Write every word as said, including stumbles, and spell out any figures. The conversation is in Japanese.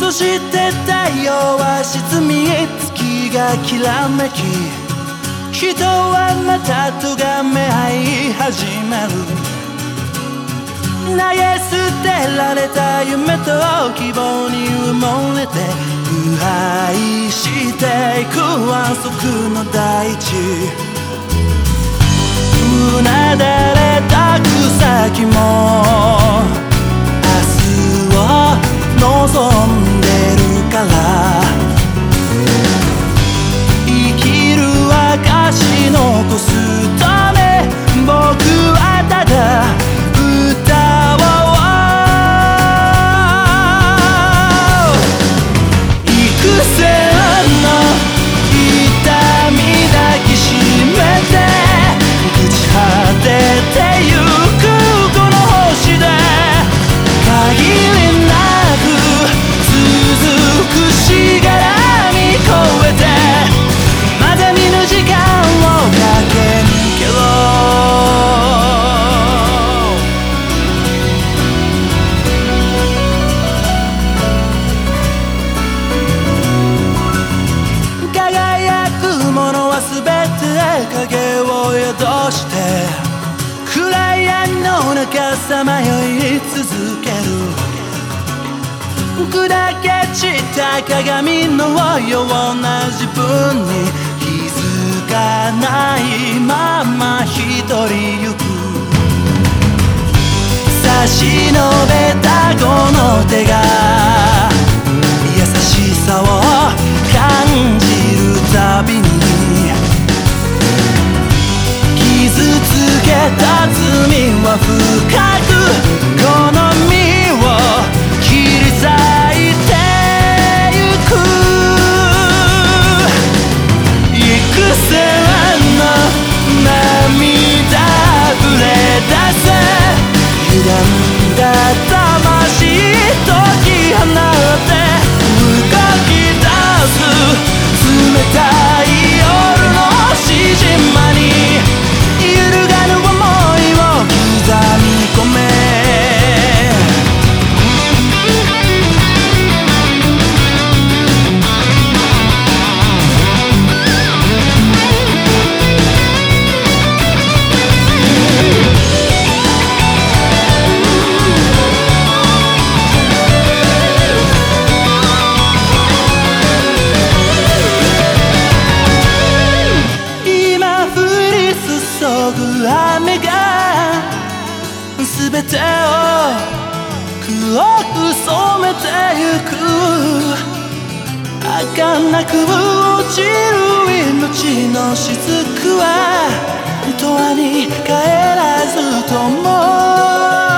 そして太陽は沈み月がきらめき人はまたとがめ合い始める投げ捨てられた夢と希望に埋もれて腐敗していく安息の大地うなだれた草木も明日を望んでるから生きる証残すため僕はただ歌おう幾千の痛み抱きしめて朽ち果ててゆくこの星で限りなく続くしがらみ越えてまだ見ぬ時間を駆け抜けろ輝くものはすべて影を宿して暗闇の中さまよい続ける砕け散った鏡のような自分に気づかないまま一人行く差し伸べたこの手が優しさを感じるたびに傷つけた罪は深くこの身を切り裂いてゆく幾千の涙溢れ出せ歪んだ魂解き放って動き出す冷たい夜のしじまに揺るがぬ想いを刻み込め雨が全てを黒く染めてゆく儚く落ちる命の雫は永遠に帰らずとも